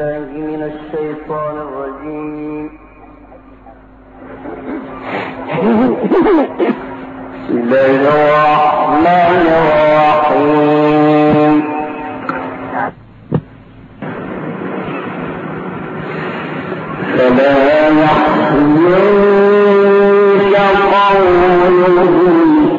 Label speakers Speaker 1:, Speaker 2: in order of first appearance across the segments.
Speaker 1: بالله من الشيطان الرجيم. بسم الله الرحمن الرحيم. فلا يحزنك قولهم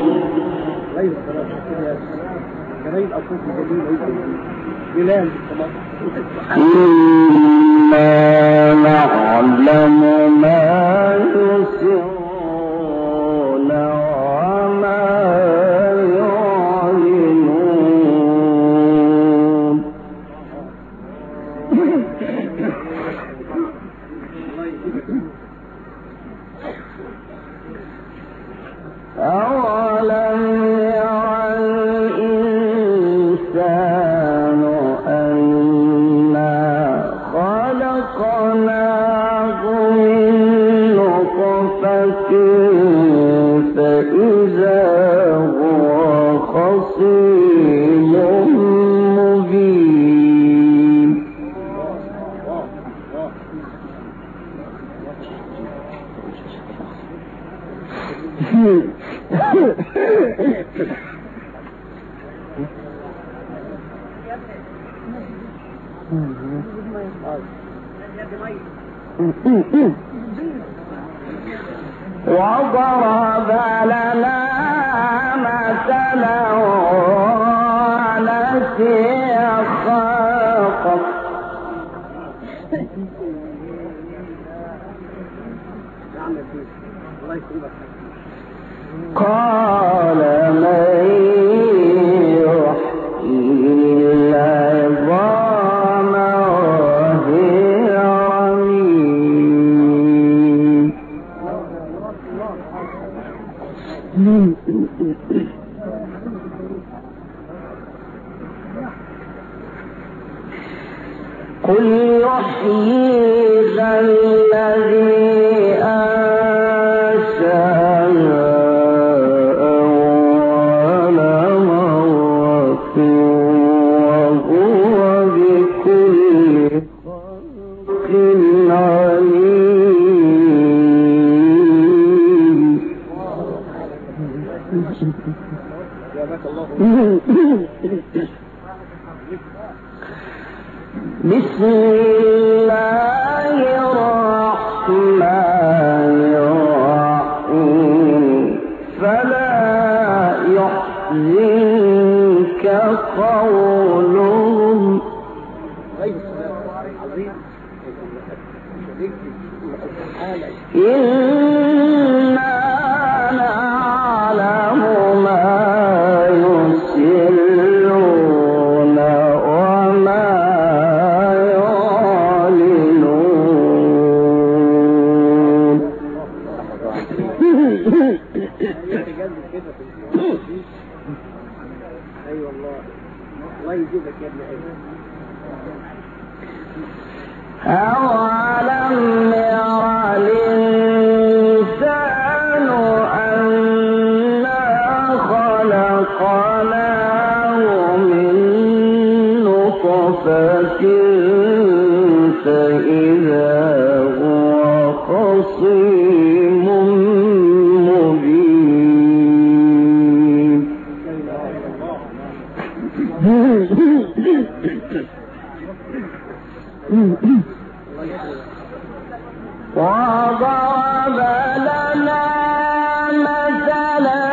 Speaker 1: إنا نعلم ما يسرون وما يعلنون. أولم يرى الإنسان أنا خلقناه من نطفة فإذا هو خصيم مبين. وضرب لنا مثلا ونسي خلقه قال من يحيي العظام وهي رميم. قل يحييها الذي بسم الله الرحمن الرحيم. فلا يحزنك قولهم إنا نعلم ما يسرون وما يعلنون.
Speaker 2: ايوه الله يجيبك يا ابن ايوه.
Speaker 1: أولم يرى الإنسان أنا خلقناه من نطفة فإذا هو خصيم مبين. وضرب لنا مثلا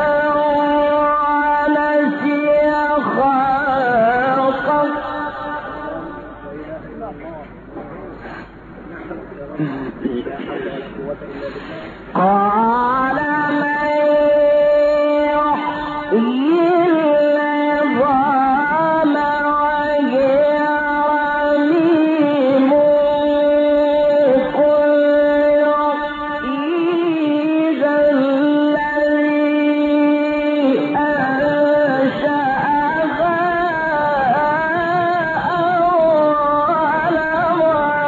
Speaker 1: ونسي خلقه قال من يحيي العظام وهي رميم. قل يحييها الذي أنشأها أول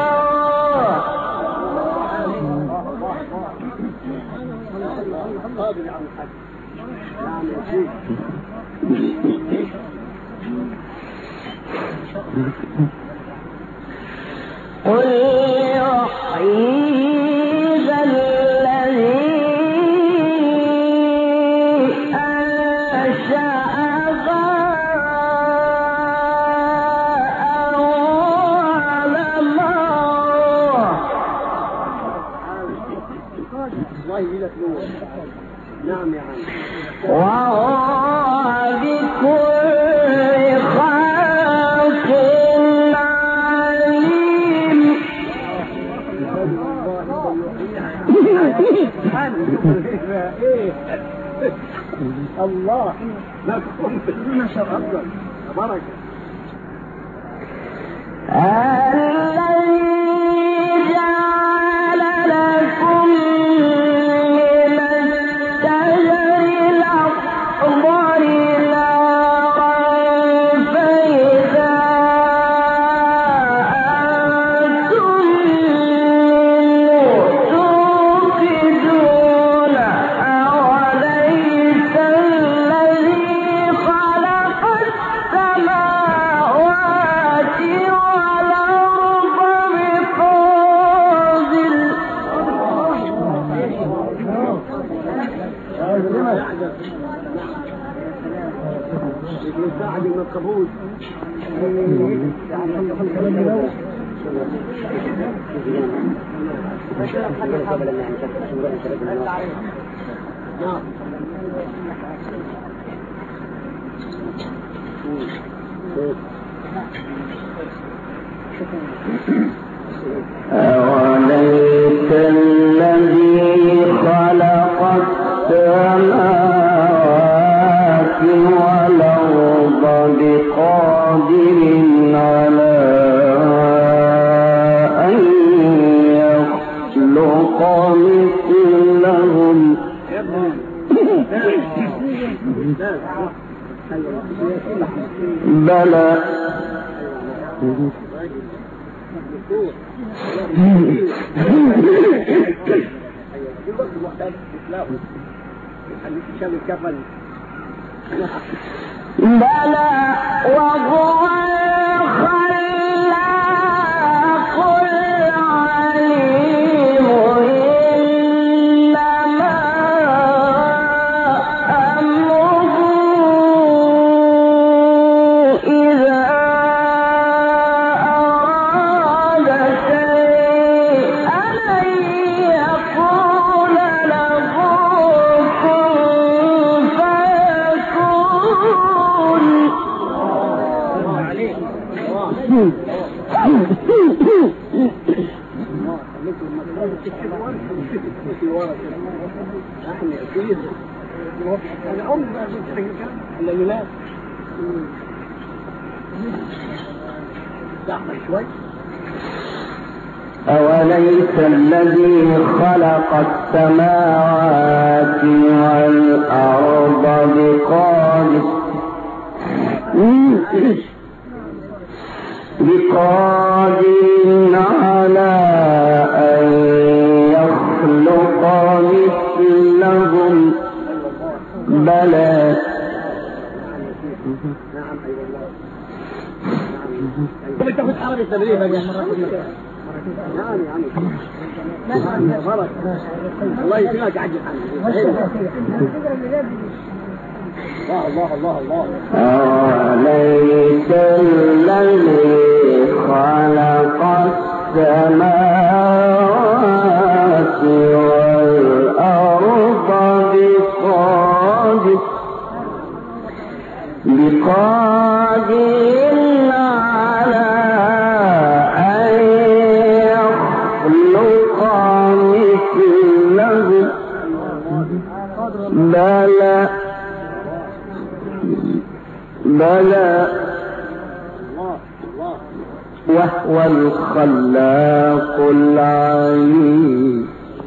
Speaker 1: مرة وإذا الذي أنشأها أول مرة
Speaker 2: الله يجزيك نور. نعم يا عم.
Speaker 1: وهو بكل خلق عليم.
Speaker 2: الله ما كنت ما شاء الله بركة.
Speaker 1: الذي جعل لكم من الشجر الأخضر نارا فإذا أنتم منه توقدون أوليس الذي خلق السماوات والأرض
Speaker 2: بعد ما القبول
Speaker 1: أوليس الذي خلق السماوات والأرض بقادر على أن يخلق مثلهم بلى بلى وهو الخلاق العليم إنما أمره إذا أراد شيئا أن يقول له كن فيكون. أوليس الذي خلق السماوات والأرض بقادر على أن يخلق مثلهم بلى
Speaker 2: انت كنت عربي تدريب يا نعم يا عم. نعم بركة. الله يسلمك عجل الله الله الله الله.
Speaker 1: أوليس الذي خلق السماوات والأرض بقادر على أن يخلق مثلهم بلى وهو الخلاق العليم.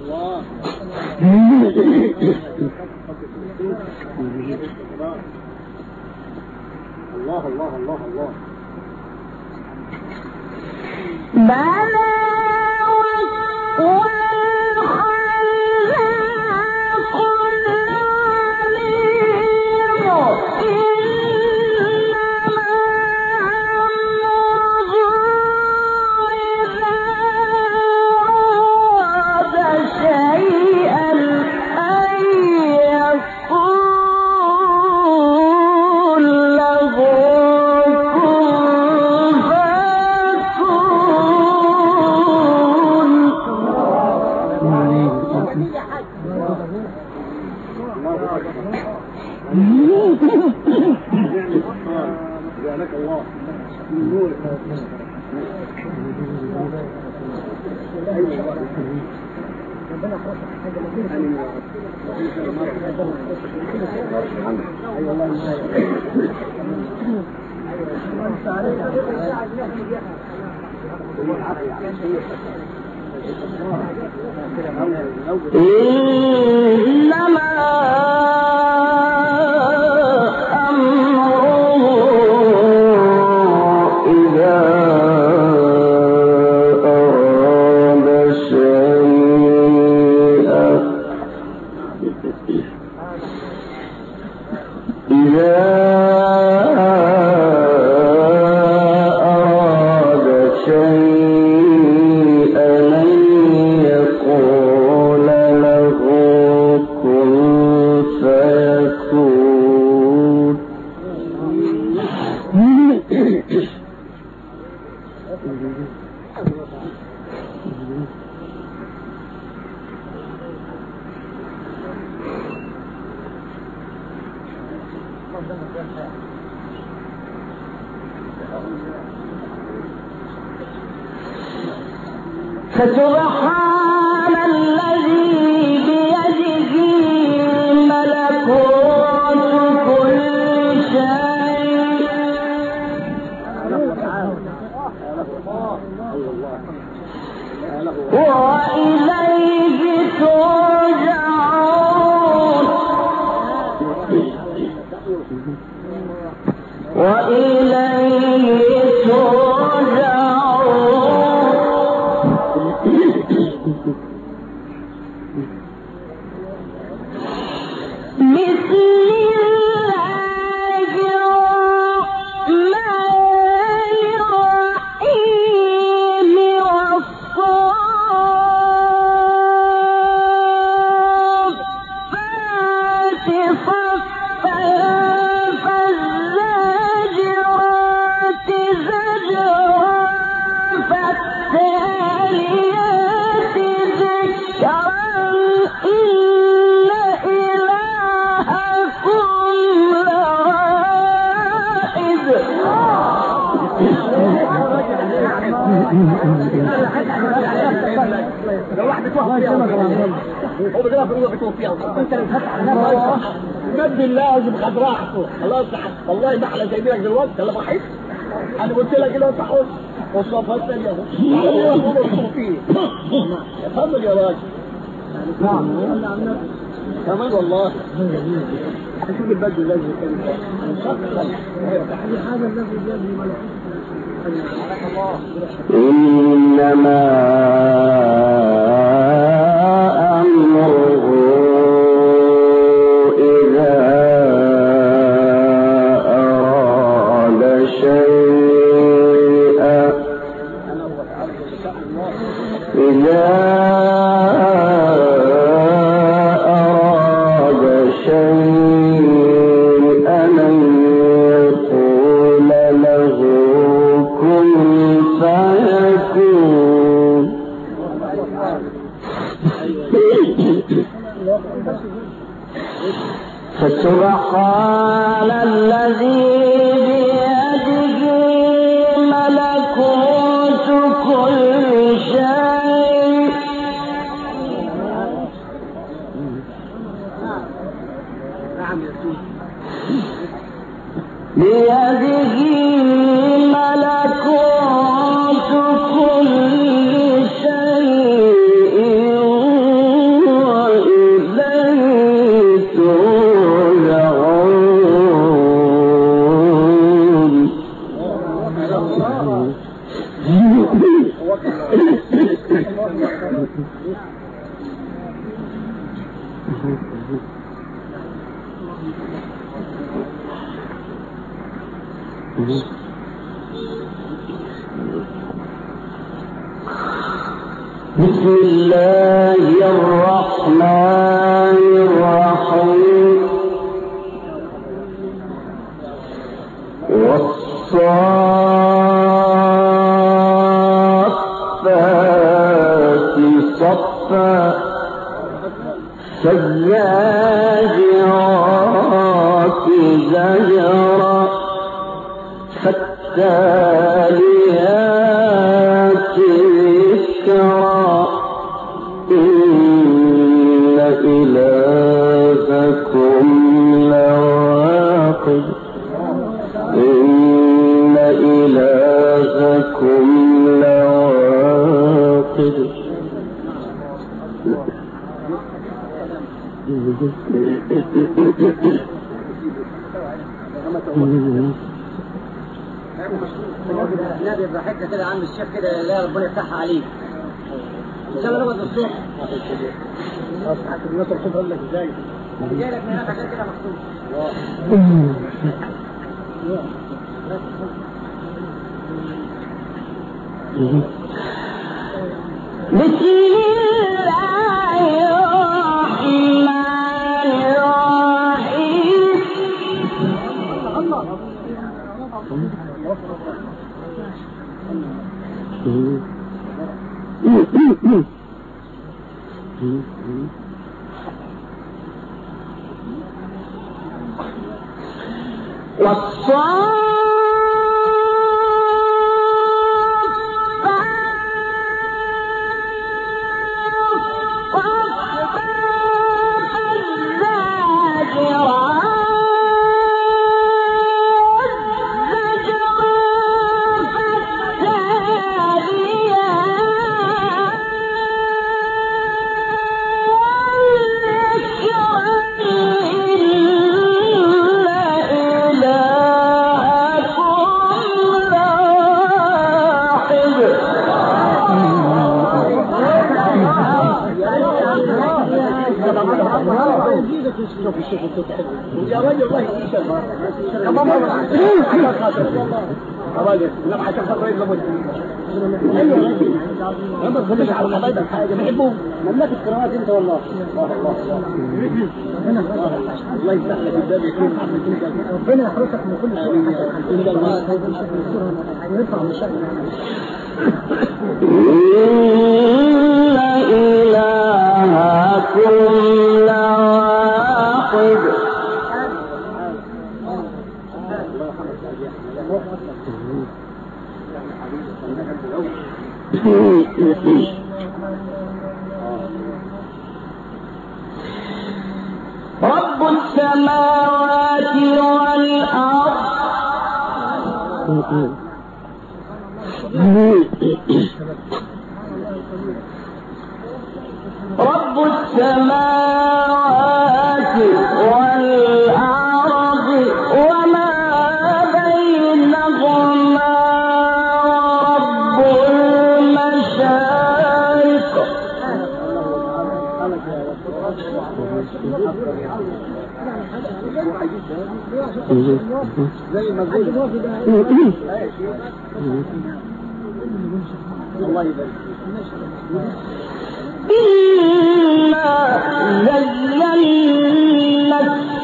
Speaker 2: الله الله الله الله.
Speaker 1: بلى وهو الخلاق العليم إنما فسبحان الذي بيده ملكوت كل شيء وإليه ترجعون وإليه ترجعون بسم الله الرحمن الرحيم والصافات صفا فالزاجرات زجرا فالتاليات ذكرا إن إلهكم لواحد
Speaker 2: لو واحد بتوقف فيها هو بيقدر يروح يتوقف فيها انت اللي بتفتح على مد لازم خد راحته خلاص. والله ما احلى جايبينك دلوقتي يلا بحيث انا قلت لك لو تحوش والصفات الثانيه اهو اتفضل يا راجل. نعم كمان والله شوف البدو لازم
Speaker 1: إنما أمره إذا أراد شيئا أن يقول له كن فيكون. فسبحان الذي بيده ملكوت كل شيء بيده ملكوت كل شيء وإليه ترجعون. بسم الله الرحمن الرحيم والصافات صفا فالزاجرات زجرا فالتاليات ذكرى إن إلهكم لواقد إن إلهكم لواقد
Speaker 2: نادي براحتنا كده عند الشيخ كده لا ربنا يفتحها عليه ان شاء الله نقعد الصبح الناس الصبح يقول لك ازاي جاي لك من هناك عشان كده مخصوص
Speaker 1: بسم الله الرحمن الرحيم
Speaker 2: يا رجل الله يسلمك كم مرة راجل لا عشان خاطر يضرب ايوه راجل ما تخليش على حبايبك حاجه بيحبوهم مملكه الكرامات انت والله الله يفتح لك الباب يكون ربنا يحرسك من كل شيء ونرفع من الشر
Speaker 1: إلهكم لواحد رب السماوات والأرض رب السماوات والأرض وما بينهما رب المشارق
Speaker 2: زي ما قلت الله يبارك
Speaker 1: إنا زينا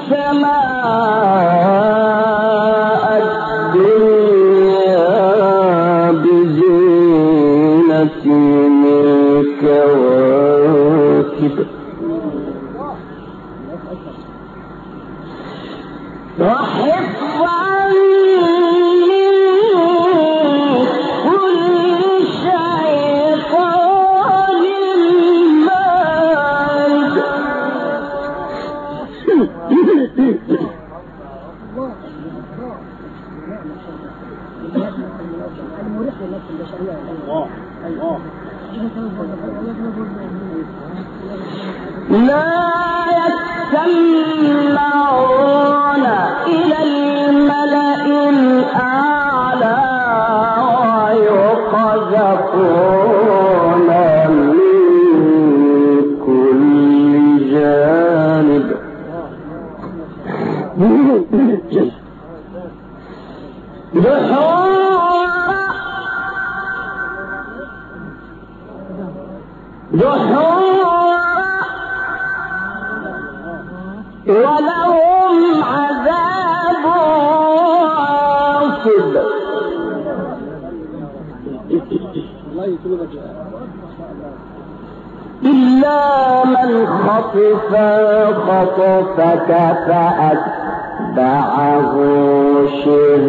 Speaker 1: السماء الدنيا بزينة الكواكب وحفظا من كل شيطان مارد لا يستمعون إلى الملأ الأعلى ويقذفون من كل جانب ولهم عذاب عاصب إلا من خطف خطفك فأتبعه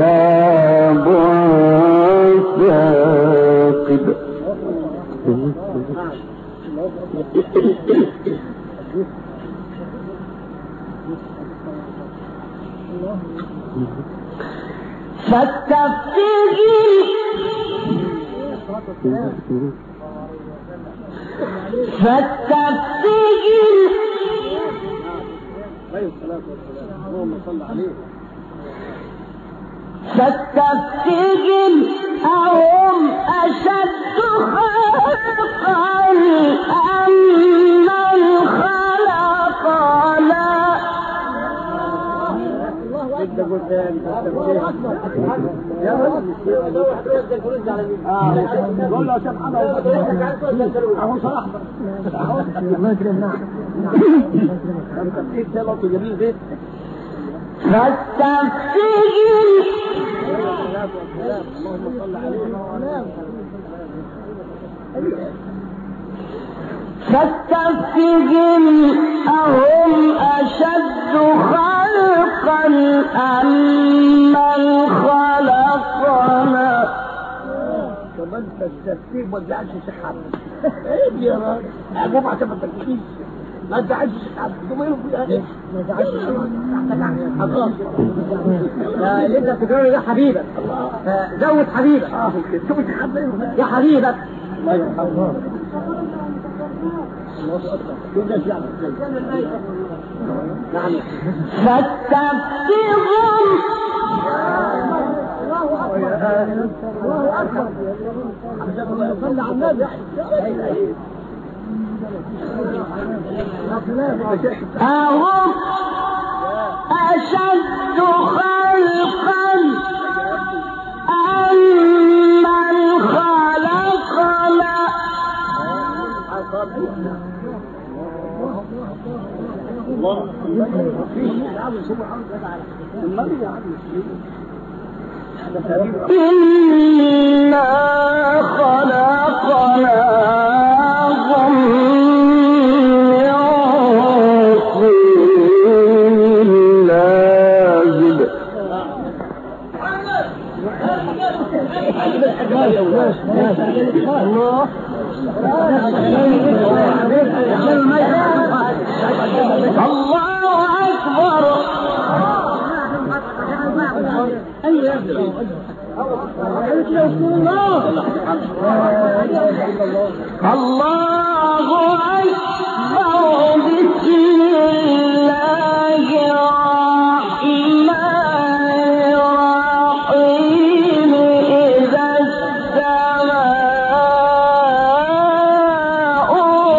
Speaker 1: شهاب ثاقب فاستفتهم أهم أشد خلقا أم من خلقنا فاستفتهم أهم أشد خلقا أم من خلقنا
Speaker 2: كمان تستفتيه ما تزعلش شحاب ايه يا راجل اقوم عشان ما تكفيش ما تزعلش شحاب ثم يقولوا فيها ايه ما تزعلش اللي انت بتقوله ده حبيبك زود حبيبك شوف شحاب يا حبيبك الله يرحمه نعم
Speaker 1: فاستفتهم
Speaker 2: الله اكبر صلى على النبي
Speaker 1: أهم أشد خلقا أم من خلقنا إنا خلقناهم من طين لازب الله أكبر الله أكبر بسم الله الرحمن الرحيم إذا السماء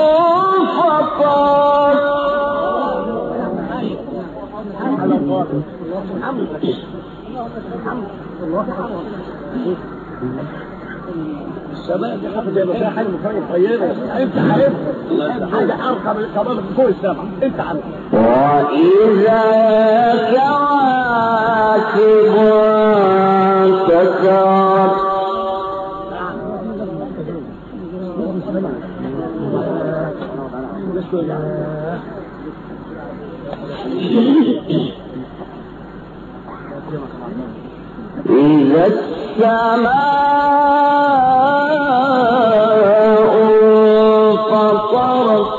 Speaker 2: السماء دي حاجه زي ما فيها حاجه طيبه انت عارف حاجه ارقى من كمان من فوق السماء انت عارف
Speaker 1: وإذا كواكب انتثرت إذا السماء انفطرت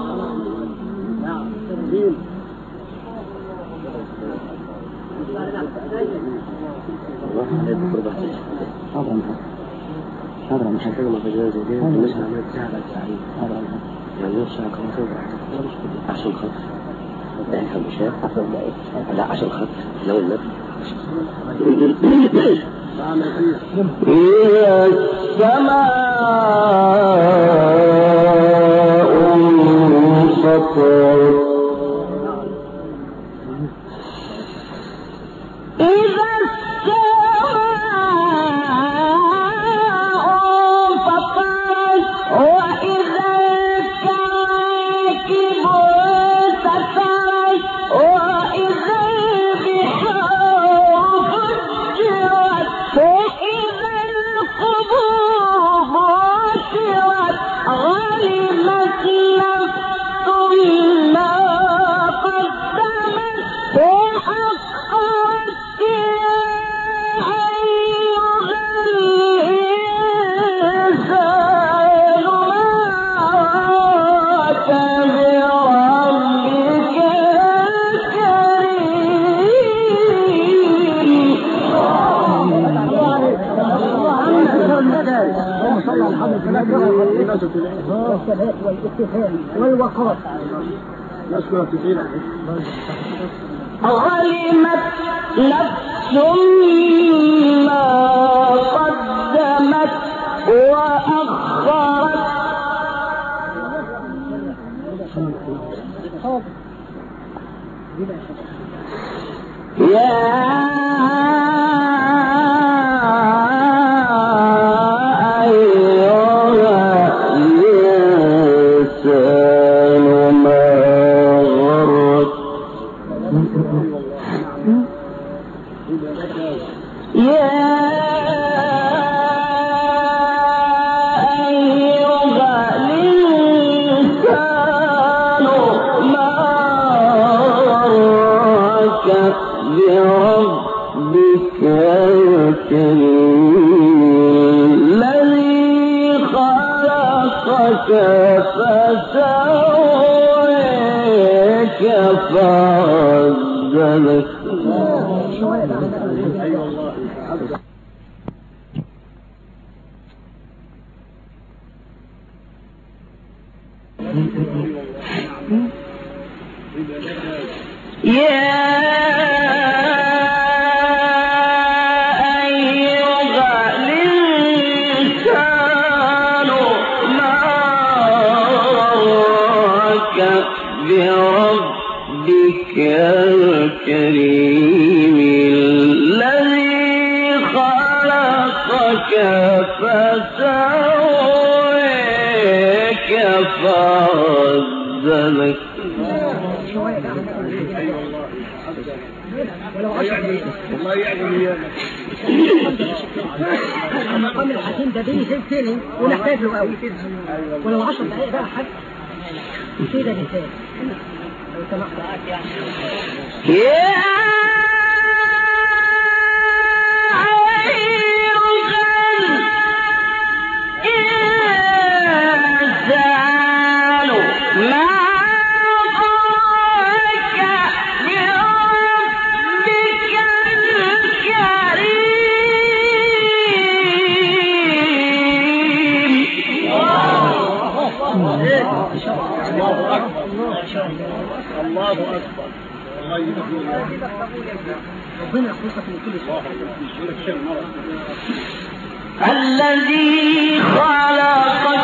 Speaker 3: هذا مش هنحل ما في جوازه دي مش هنعمل تساعد على التعليم يعني نص ساعة كمان توضح عشان خاطر ده يفهم مشاهد لا عشان خاطر لو النبي
Speaker 1: إذا السماء انفطرت إذا وإذا الكواكب انتثرت وإذا البحار فجرت وإذا القبور بعثرت
Speaker 2: والثبات والاتفاق والوقار.
Speaker 1: علمت نفس ما قدمت وأخرت. يا بربك الكريم الذي خلقك فسويك فعدلك. بربك الكريم الذي خلقك فسويك فعدلك.
Speaker 2: والله يعلم
Speaker 4: المقام الحكيم ده بيني زي تاني ونحتاج له قوي، ولو 10 دقائق بقى حد كده مثال لو سمحت.
Speaker 2: الله أكبر.
Speaker 4: ربنا يخلصك من كل شيء.
Speaker 1: الذي خلقك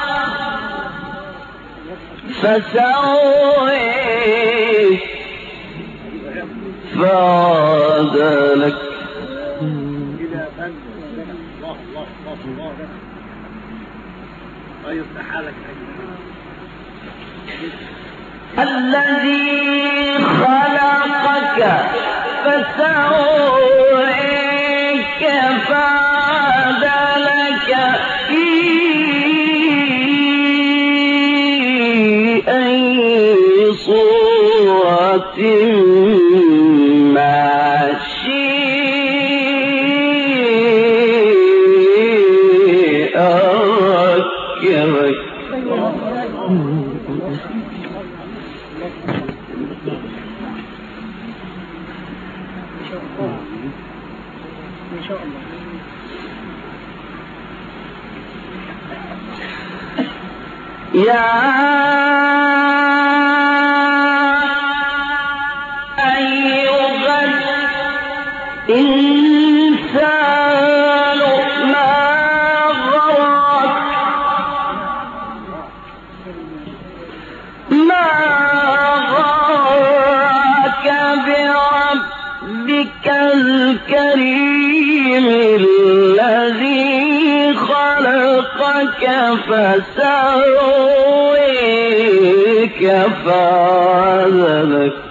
Speaker 1: فسويك فعدلك. الذي خلقك فسويك فعدلك في أي صورة ما شاء ركبك.
Speaker 4: إن شاء الله.
Speaker 1: يا أيها الإنسان ما غرك بربك الكريم الذي خلقك فسويك فعدلك.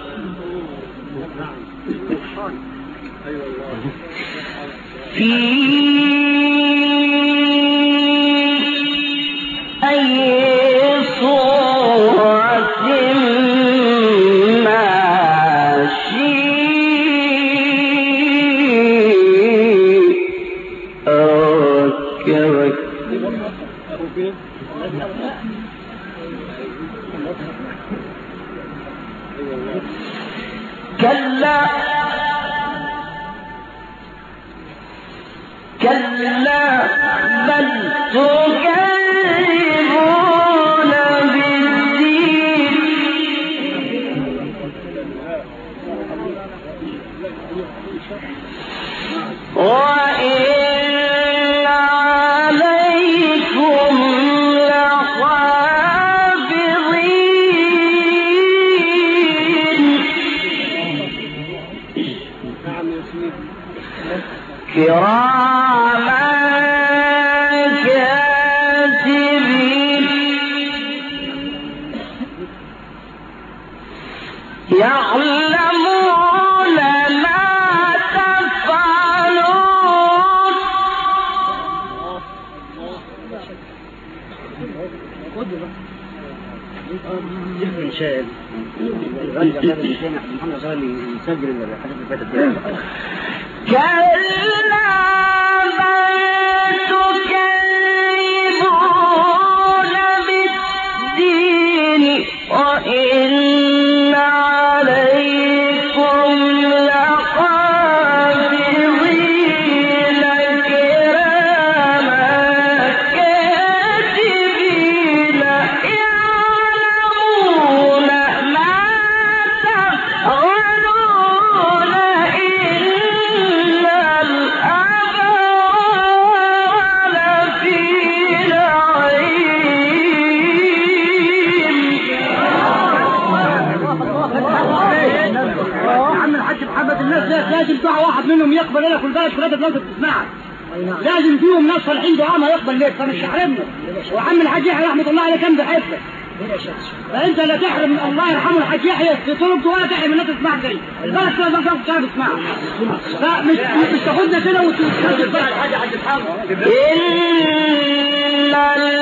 Speaker 1: في أي صورة ما شاء ركبك. كلا بل تكذبون
Speaker 3: ان شاء محمد غالي يسجل الحاجات اللي فاتت دي.
Speaker 1: كلا بل تكذبون بالدين وإن عليكم لحافظين كراما كاتبين يعلمون ما تفعلون إن الأبرار لفي نعيم.
Speaker 2: عم الحاج محمد الناس لازم دعاء واحد منهم يقبل لك والبلد ثلاثة لازم تسمعك. لازم فيهم ناس صالحين دعاء ما يقبل لك فمش تحرمنا. وعم الحاج يحيى رحمه الله عليه كان بيحبك. فانت لا تحرم الله يرحمه الحاج يحيى في طرق دعاء تحرم الناس تسمعك زي البلد ثلاثة لازم تسمعك. فمش تاخدنا كده وتسمع الحاج حاج محمد.
Speaker 1: إن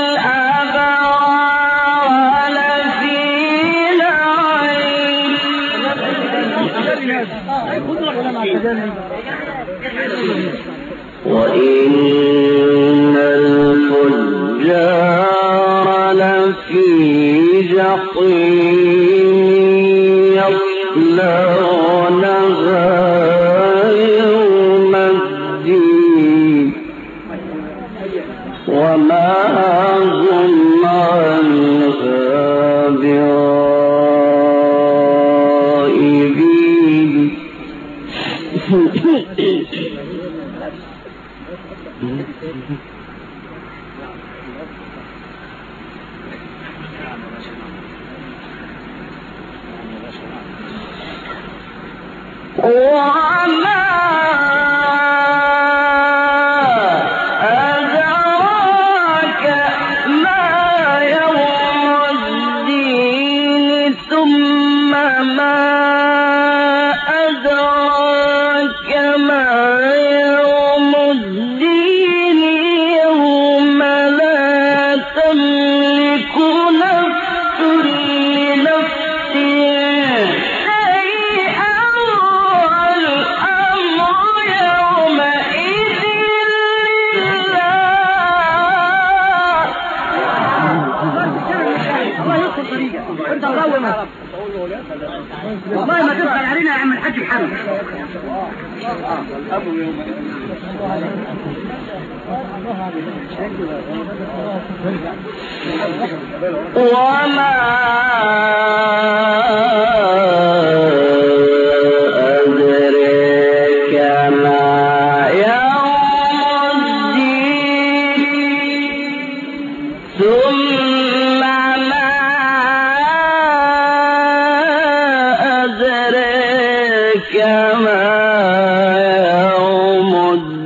Speaker 1: الأبرار لفي نعيم وإن الفجار لفي جحيم يصلونها يوم الدين وما هم عنها بغائبين. وما أدراك ما يوم الدين ثم ما أدراك ما يوم الدين يوم لا تملك نفس لنفس شيئا والأمر يومئذ
Speaker 2: الله يدخل طريقك انت مرومة والله ما تدخل علينا يا عم الحاج محمد.
Speaker 1: وما أدريك ما يوم الدين ثم ما أدريك ما يوم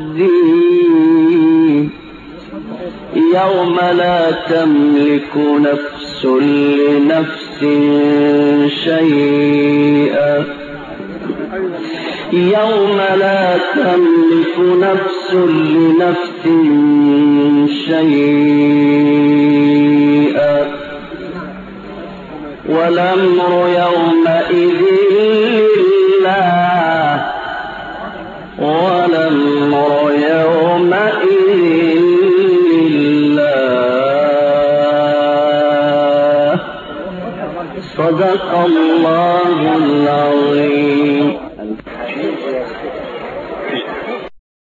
Speaker 1: الدين يوم لا تملك نفس لنفس شيئا يوم لا تملك نفس لنفس شيئا والأمر يومئذ لله والأمر يومئذ لله. صدق الله العظيم.